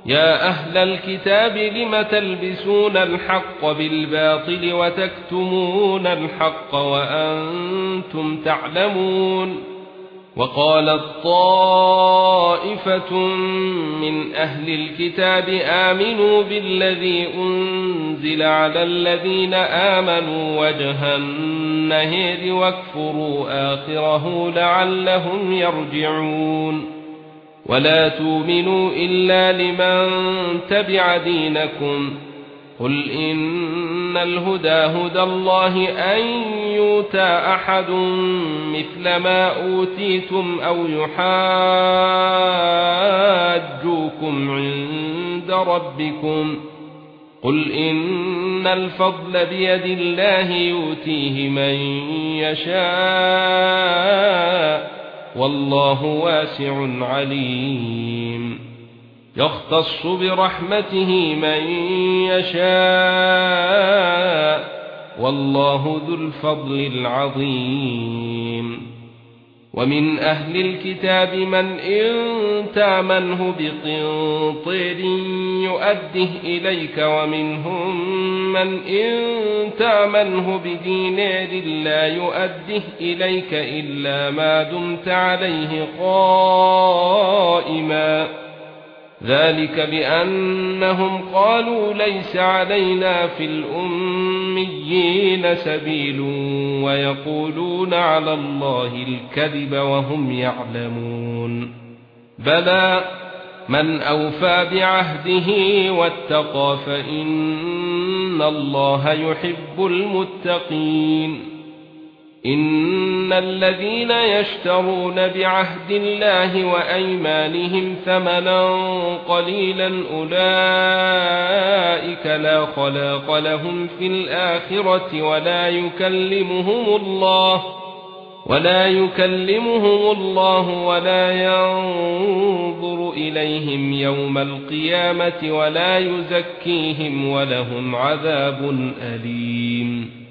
يا أهل الكتاب لم تلبسون الحق بالباطل وتكتمون الحق وأنتم تعلمون وقالت طائفة من أهل الكتاب آمنوا بالذي أنزل على الذين آمنوا وجه النهار واكفروا آخره لعلهم يرجعون ولا تؤمنوا إلا لمن تبع دينكم قل إن الهدى هدى الله أن يؤتى أحد مثل ما أوتيتم أو يحاجوكم عند ربكم قل إن الفضل بيد الله يؤتيه من يشاء والله واسع عليم يختص برحمته من يشاء والله ذو الفضل العظيم ومن أهل الكتاب من إن تامنه بقنطير يؤده إليك ومنهم من إن تامنه بدينار لا يؤده إليك إلا ما دمت عليه قائما ذلك بأنهم قالوا ليس علينا في الأميين سبيل ويقولون على الله الكذب وهم يعلمون بلى من أوفى بعهده واتقى فإن الله يحب المتقين إن الذين يشترون بعهد الله وأيمانهم ثمنا قليلا أولئك لا خلاق لهم في الآخرة ولا يكلمهم الله ولا ينظر إليهم يوم القيامة ولا يزكيهم ولهم عذاب أليم